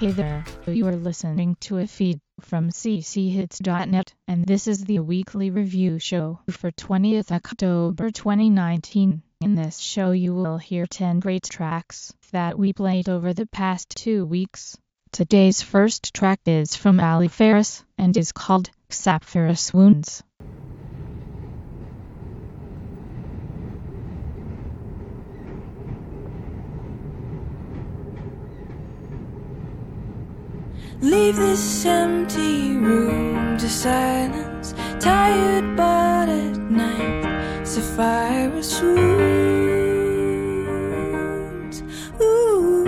Hey there, you are listening to a feed from cchits.net, and this is the weekly review show for 20th October 2019. In this show you will hear 10 great tracks that we played over the past 2 weeks. Today's first track is from Ali Farris and is called Sapphire Swoons. Leave this empty room to silence, tired but at night, sapphire swoons. Ooh.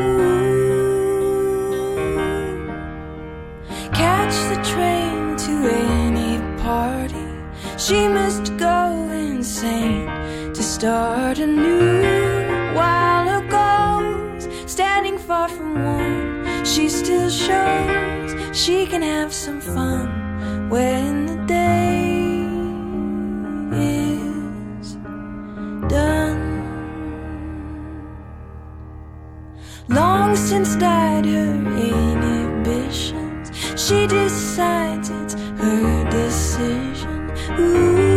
Catch the train to any party, she must go insane to start anew. While her goals, standing far from one, she still shows she can have some fun when the day is done. Long since died her inhibitions, she decides it's her decision. Ooh.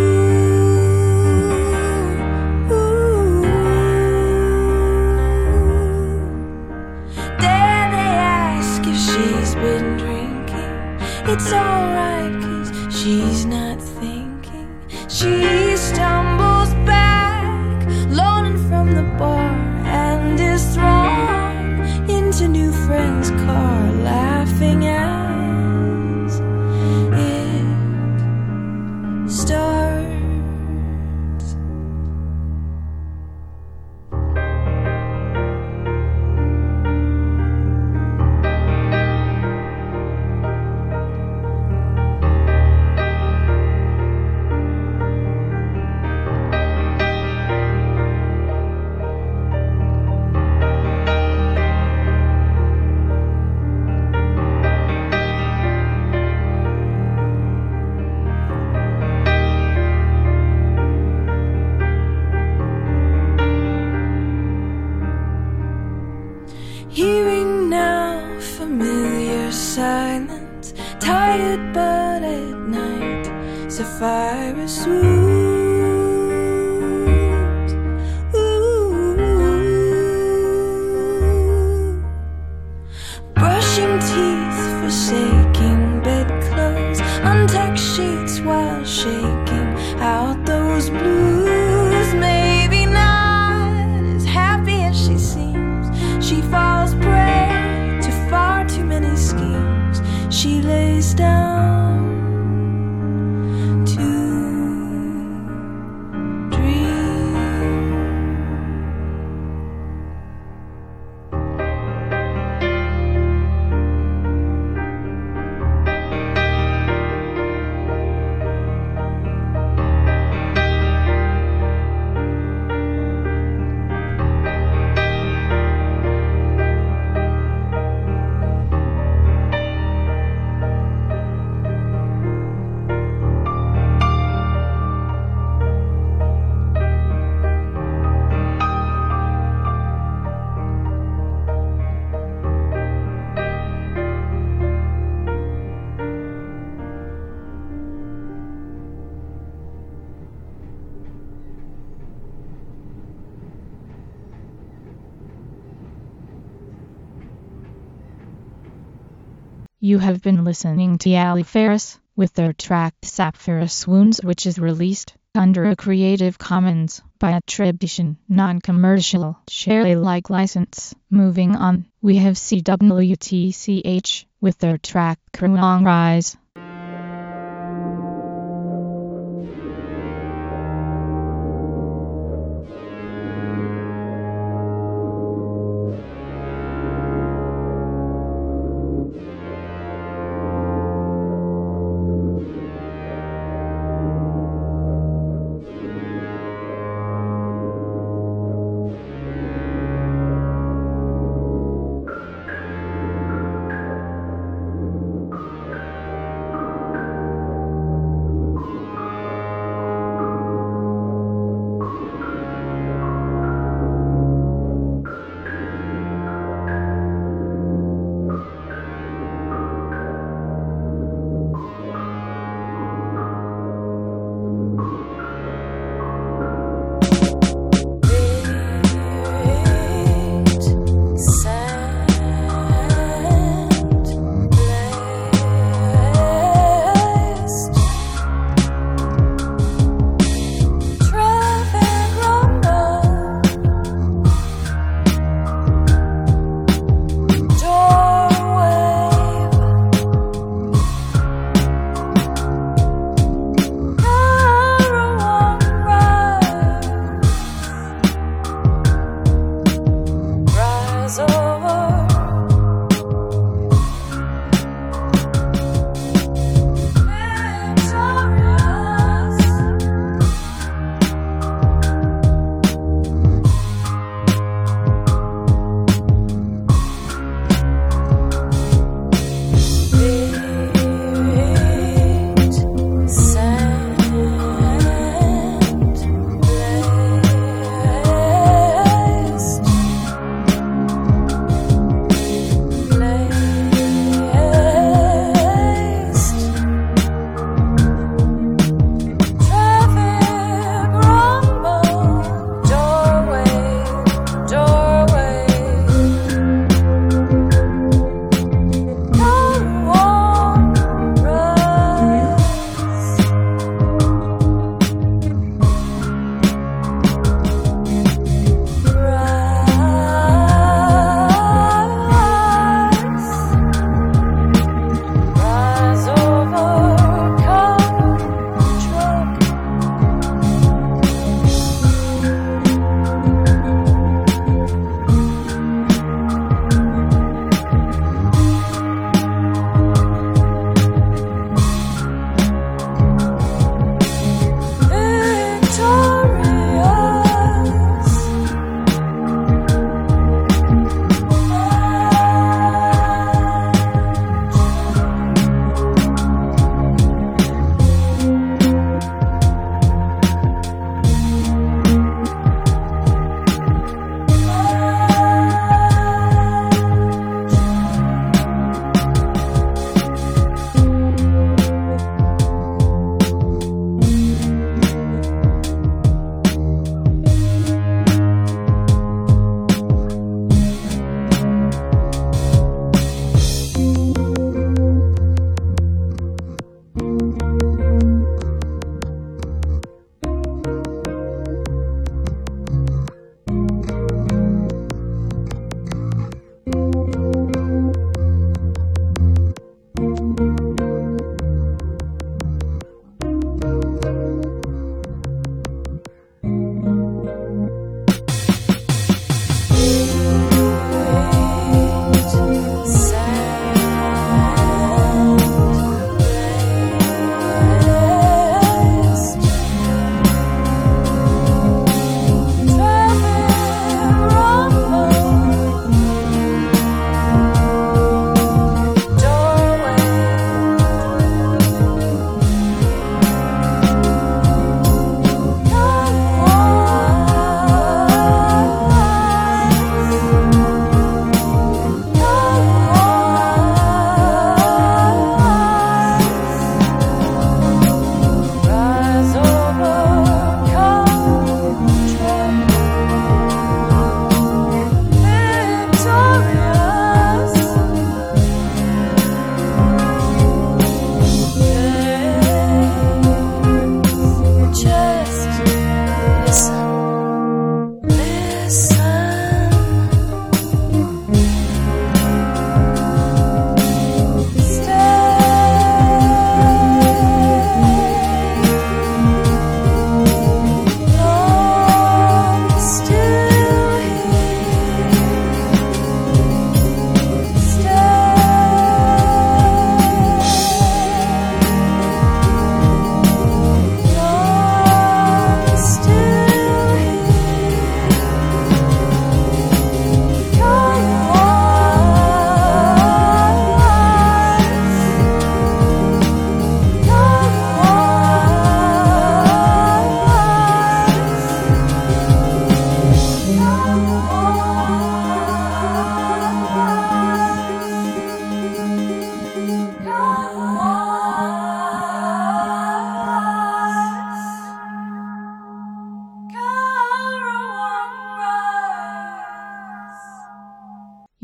It's alright, 'cause she's not thinking. She stumbles back, loaning from the bar, and is thrown into new friend's car, laughing as it starts. Hearing now familiar silence, tired but at night, sapphire swoons. Ooh. Brushing teeth, forsaking bedclothes, untucked sheets while shaking out those blues. Maybe not as happy as she seems, she falls prey to far too many schemes. She lays down to dream. You have been listening to Ali Farris with their track Sapphire Swoons, which is released under a Creative Commons by attribution, non-commercial, share Alike license. Moving on, we have CWTCH with their track Kruong Rise.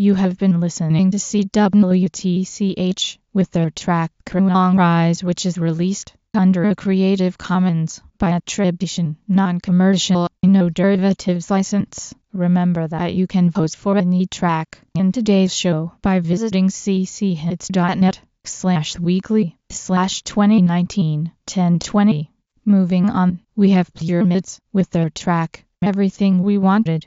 You have been listening to CWTCH with their track Kruang Rise, which is released under a Creative Commons by attribution, non-commercial, no derivatives license. Remember that you can vote for any track in today's show by visiting cchits.net/weekly/2019-1020. Moving on, we have Pyramids with their track Everything We Wanted.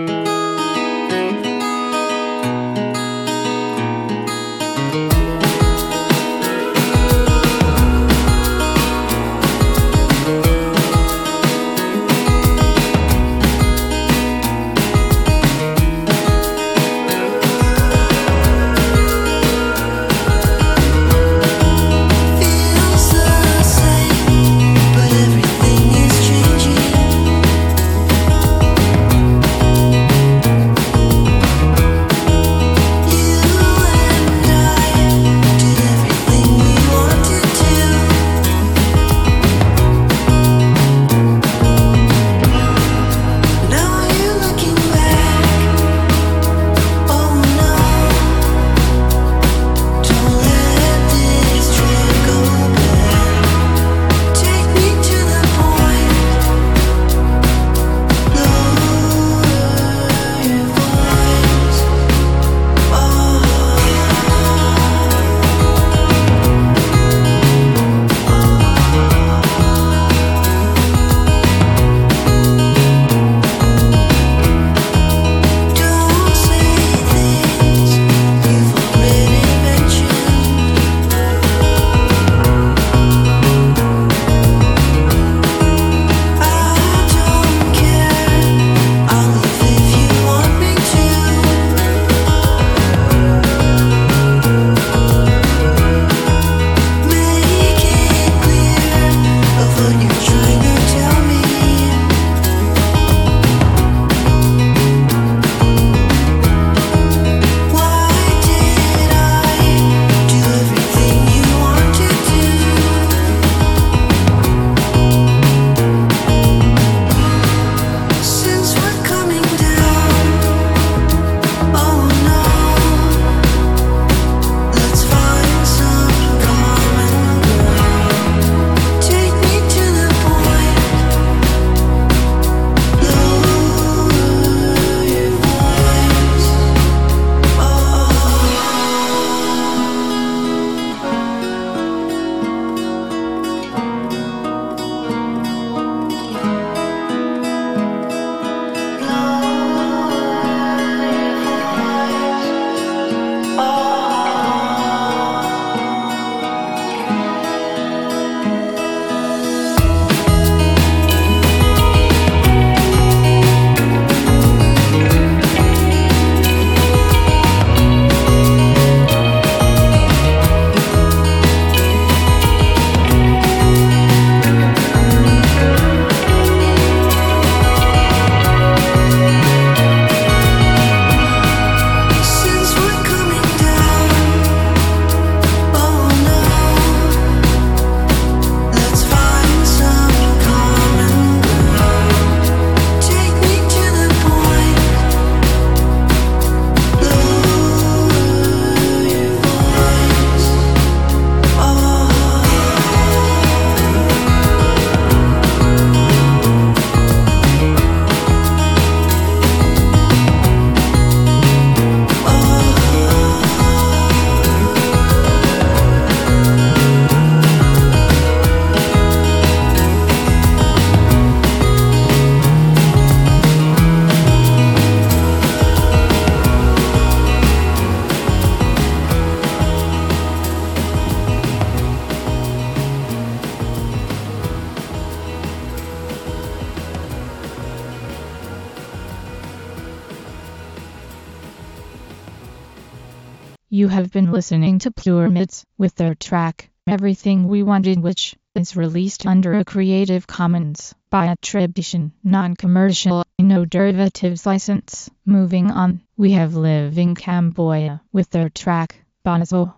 You have been listening to Pyramids with their track Everything We Wanted, which is released under a Creative Commons by attribution, non-commercial, no derivatives license. Moving on, we have Living Cambodia with their track Bonazo.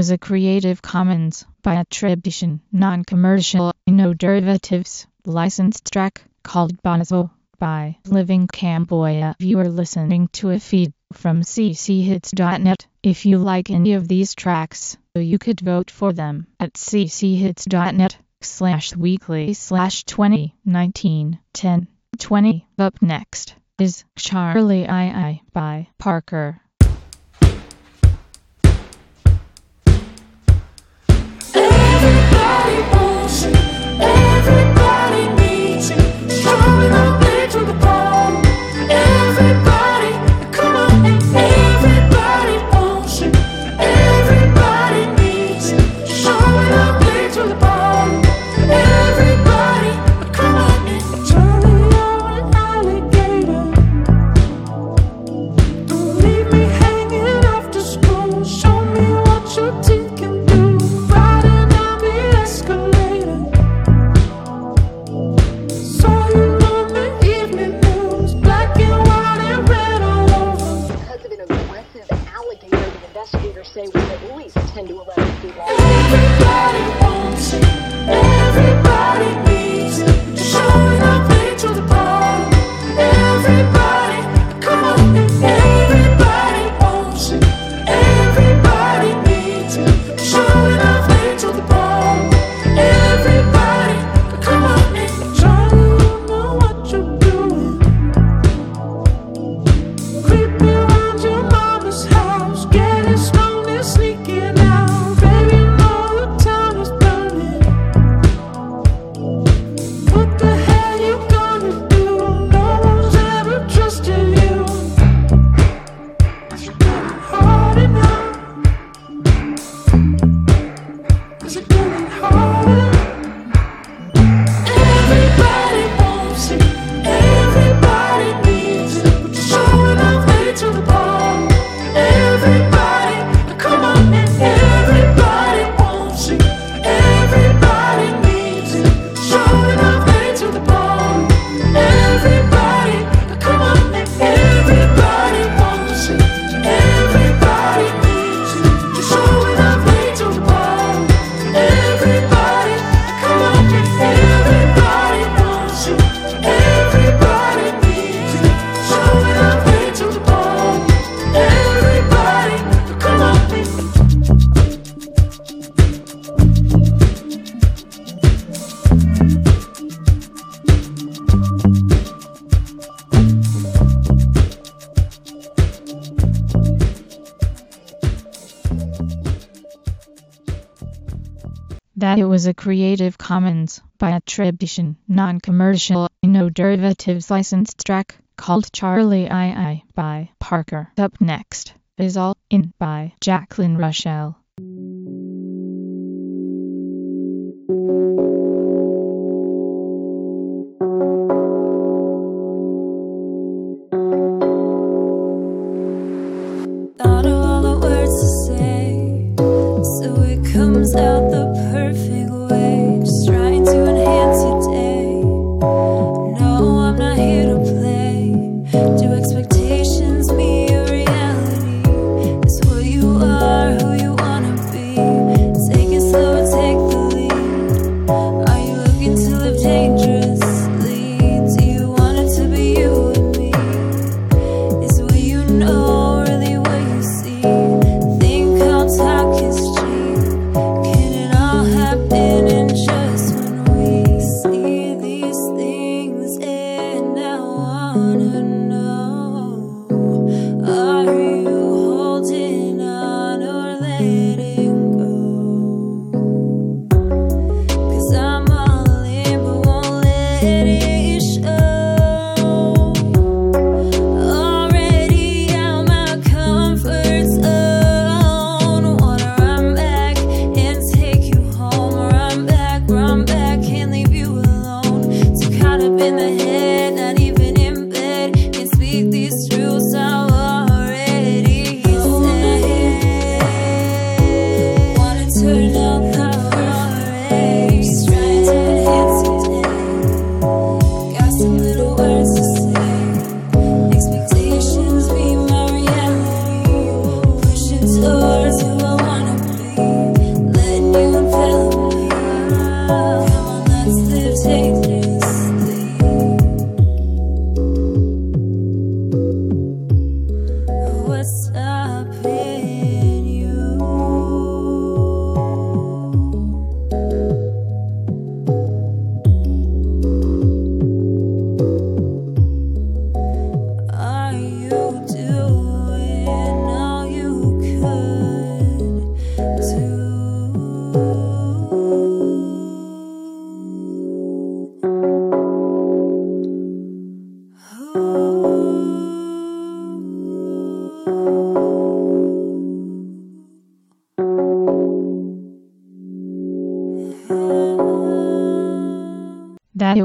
was a Creative Commons by attribution, non-commercial, no derivatives, licensed track called Bonazo by Living Cambodia. You are listening to a feed from cchits.net. If you like any of these tracks, you could vote for them at cchits.net/weekly/2019-10-20. Up next is Charlie II by Parker. Everybody wants it, everybody needs it. Strong enough way to the ball. Everybody, come on. Everybody wants it, everybody needs it. Strong enough way to the ball. Everybody, come on. Turning on an alligator. Don't leave me hanging after school. Show me what your teeth can do. Riding down the escalator. Saw you on the evening news. Black and white and red all over. Because of an aggressive alligator, the investigators say with at least 10 to 11 people. Everybody wants it, everybody needs it. Showing up late to the bar. Everybody, come on. Everybody wants it, everybody needs it. Showing up late to the bar. Everybody, come on. Trying to know what you're doing. Creeping around your mama's house, getting stoned and sneaking out. Baby, know the town is burning. What the hell you gonna do? No one's ever trusted you. It's getting harder now. Is it getting harder? Everybody wants it, everybody needs it. Showing up late to the bar. Everybody, come on. Everybody wants it, everybody needs it. Showing up late to the bar. Everybody, come on. Everybody wants it, everybody needs it. Showing up late to the bar. Everybody, come on. Everybody wants it, everybody needs it. Showing up late to the bar. Everybody, come on. That it was a Creative Commons by attribution, non-commercial, no derivatives licensed track called Charlie II by Parker. Up next is All In by Jacqueline Rochelle. Thought of all the words to say, so it comes out the perfect way. Just trying to enhance your day. No, I'm not here to play. Do expectations meet your reality? Is who you are, who you wanna be. Take it slow and take the lead. Are you looking to live dangerously? Do you want it to be you and me? Is what you know really what you see? Think how talk is cheap. Can it all happen in just when we see these things? And I wanna know, are you holding on or letting go? 'Cause I'm all in but won't let it show. Already out my comfort zone. Wanna run back and take you home. Run back, can't leave you alone. Too caught up in the head, not even in bed. Can't speak these truths I've already said. Wanna turn up the race. Trying to enhance your day. Got some little words to say. Expectations be my reality. Pushing towards who I wanna be.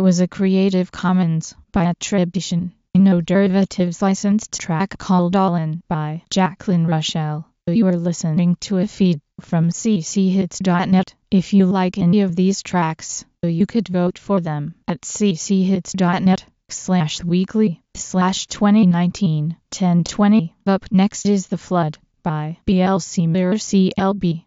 was a Creative Commons by attribution, no derivatives licensed track called All In by Jacqueline Rochelle. You are listening to a feed from cchits.net. If you like any of these tracks, you could vote for them at cchits.net/weekly/2019-1020. Up next is The Flood by BLC Mirror CLB.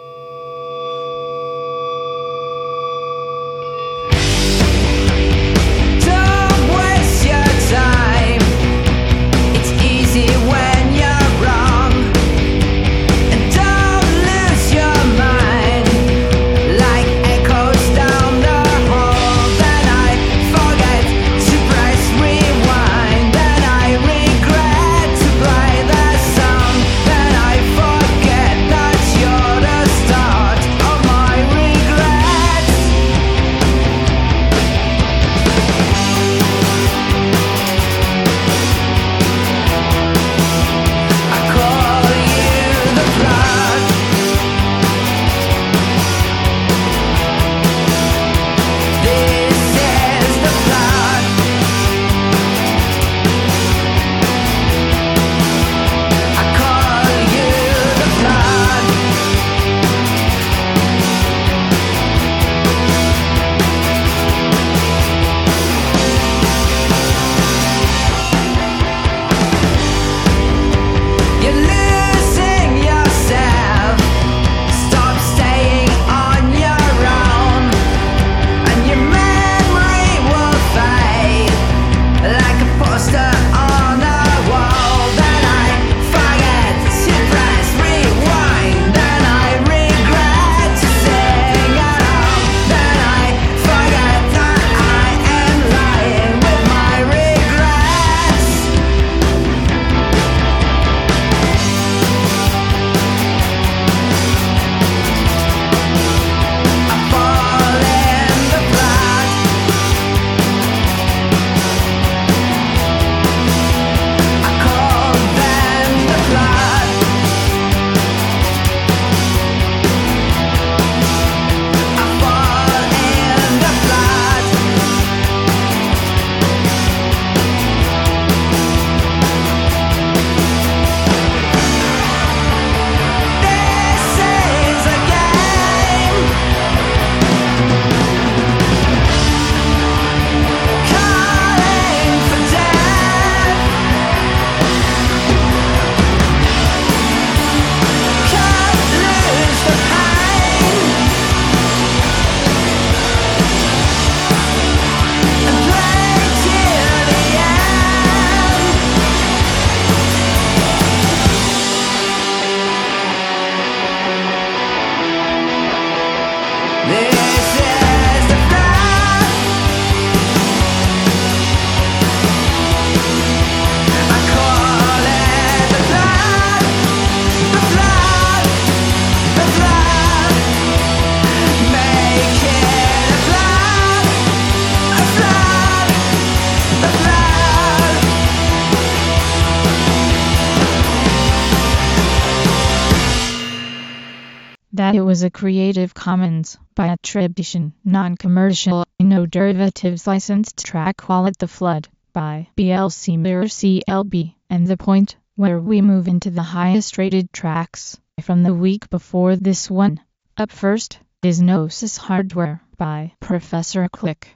That it was a Creative Commons by attribution, non-commercial, no derivatives licensed track called The Flood by BLC Mirror CLB, and the point where we move into the highest rated tracks from the week before this one. Up first is Gnosis Hardware by Professor Click.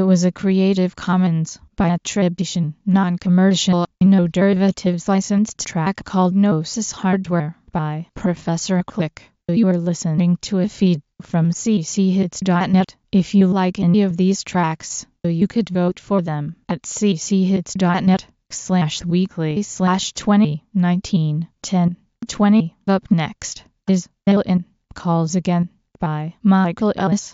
was a Creative Commons by attribution, non-commercial, no derivatives licensed track called Gnosis Hardware by Professor Click. You are listening to a feed from cchits.net. If you like any of these tracks, you could vote for them at cchits.net/weekly/2019-10-20. Up next is Ellen Calls Again by Michael Ellis.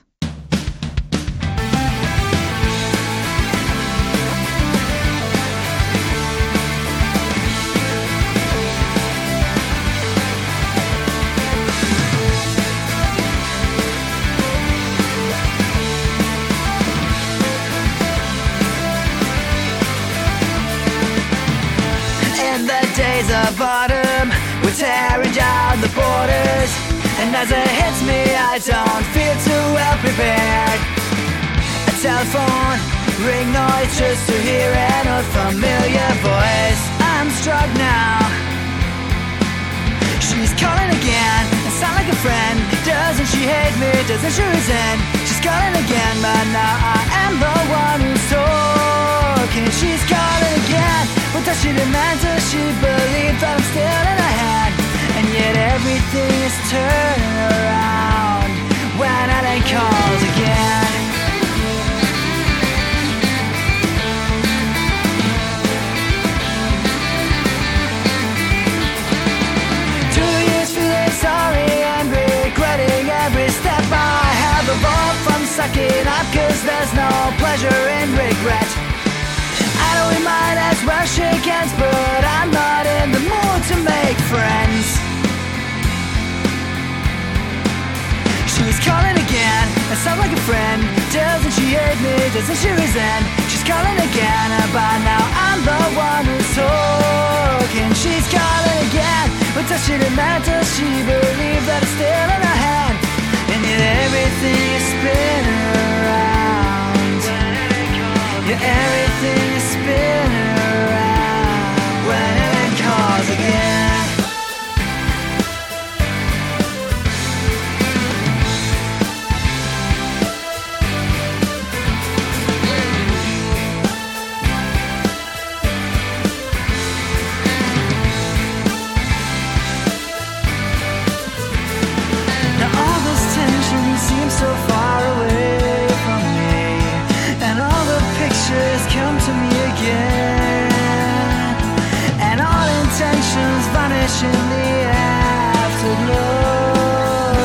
Days of autumn, we're tearing down the borders, and as it hits me, I don't feel too well prepared. A telephone ring noise just to hear an unfamiliar voice. I'm struck now. She's calling again, and sound like a friend. Doesn't she hate me? Doesn't she resent? She's calling again, but now I am the one who's talking. She's calling again. What does she demand? Does she believe that I'm still in her hand? And yet everything is turning around when Ellen calls again. 2 years feeling sorry and regretting every step I have evolved from sucking up, 'cause there's no pleasure in regret. I know we might as well shake hands, but I'm not in the mood to make friends. She's calling again, and sound like a friend. Doesn't she hate me? Doesn't she resent? She's calling again, but now I'm the one who's talking. She's calling again, but does she demand? Does she believe that it's still in her hand? And yet everything is spinning around. Yeah, everything is spinning around when Ellen calls again. Now all this tension seems so far away from me, and all the pictures come to me again, and all intentions vanish in the afterglow.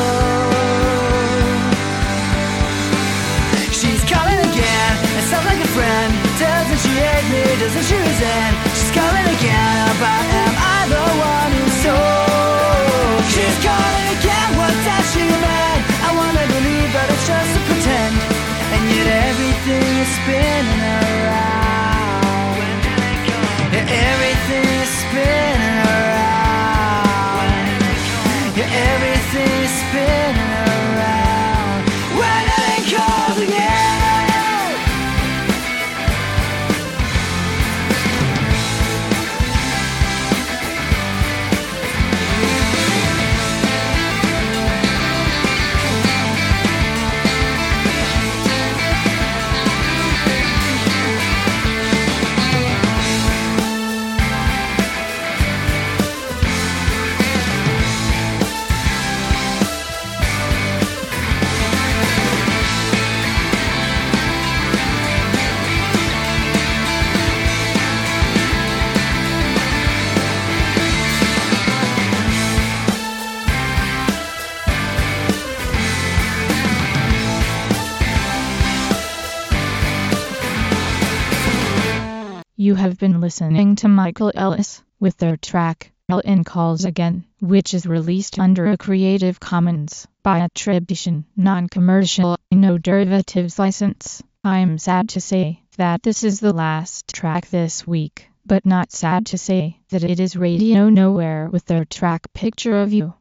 She's calling again, it sounds like a friend. Doesn't she hate me? Doesn't she resent? She's calling again, but am I the one who's told? She's calling again, what does she mean? I wanna believe that it's just a pretend, and yet everything is spinning around. Yeah, everything is spinning around. Yeah, everything is spinning around when Ellen calls again. You have been listening to Michael Ellis with their track, Ellen Calls Again, which is released under a Creative Commons by attribution, non-commercial, no derivatives license. I'm sad to say that this is the last track this week, but not sad to say that it is Radio Nowhere with their track Picture of You.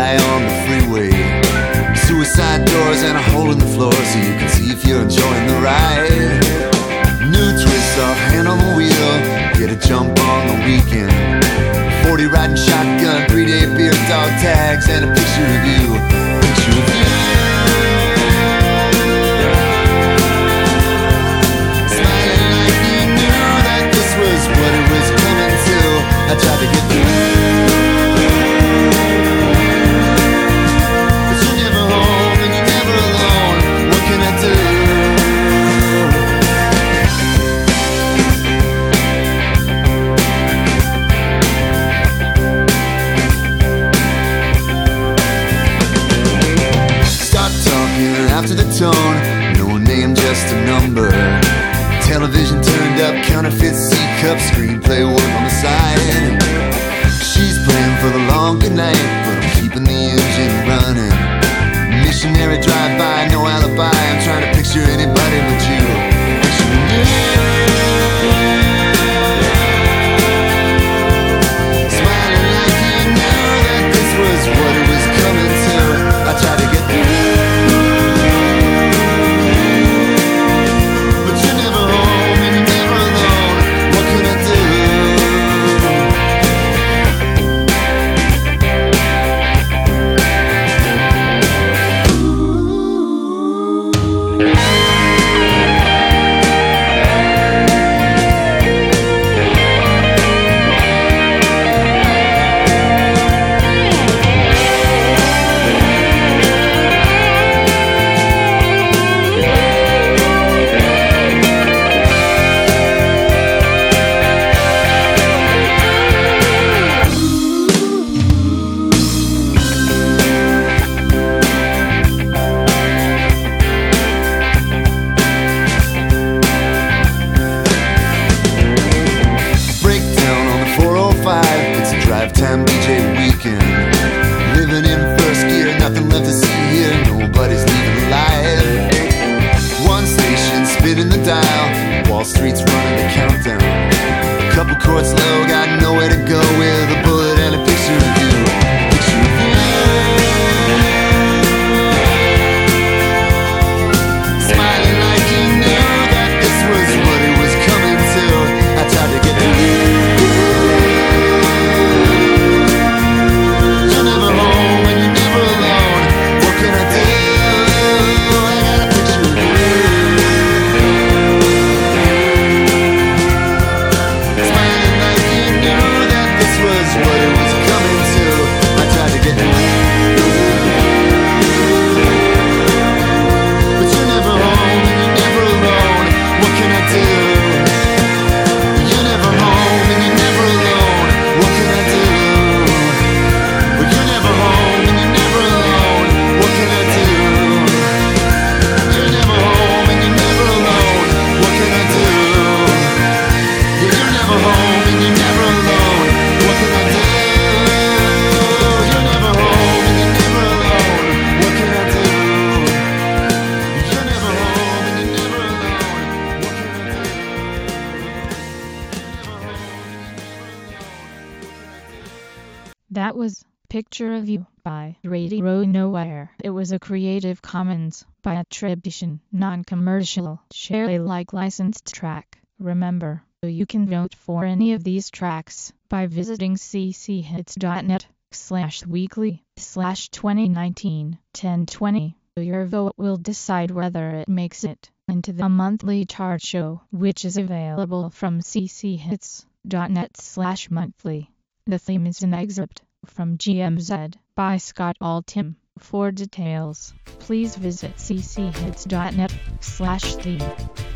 eye on the freeway. Suicide doors and a hole in the floor so you can see if you're enjoying the ride. New twist off, hand on the wheel, get a jump on the weekend. 40 riding shotgun, 3-day beer, dog tags, and a picture of you. Picture of you. Smiling like you knew that this was what it was coming to. I tried to get through. After the tone, no name, just a number. Television turned up, counterfeit C-cup, screenplay work on the side. She's playing for the long good night, but I'm keeping the engine running. Missionary drive-by, no alibi, I'm trying to picture anybody but you. Picturing you. Smiling like you knew that this was what it was coming to. I tried to get through. Time DJ weekend. Living in first gear, nothing left to see here. Nobody's leaving alive. One station spinning the dial, Wall Street's running the countdown. A couple chords low, got nowhere to go with a bullet and a picture of you. Picture of you. Smiling like you knew that this was what it was coming to. I tried to get through. That was Picture of You by Radio Nowhere. It was a Creative Commons by attribution, non-commercial, share Alike licensed track. Remember, you can vote for any of these tracks by visiting cchits.net/weekly/2019-1020. Your vote will decide whether it makes it into the monthly chart show, which is available from cchits.net/monthly. The theme is an excerpt from GMZ by Scott Altham. For details, please visit cchits.net/theme.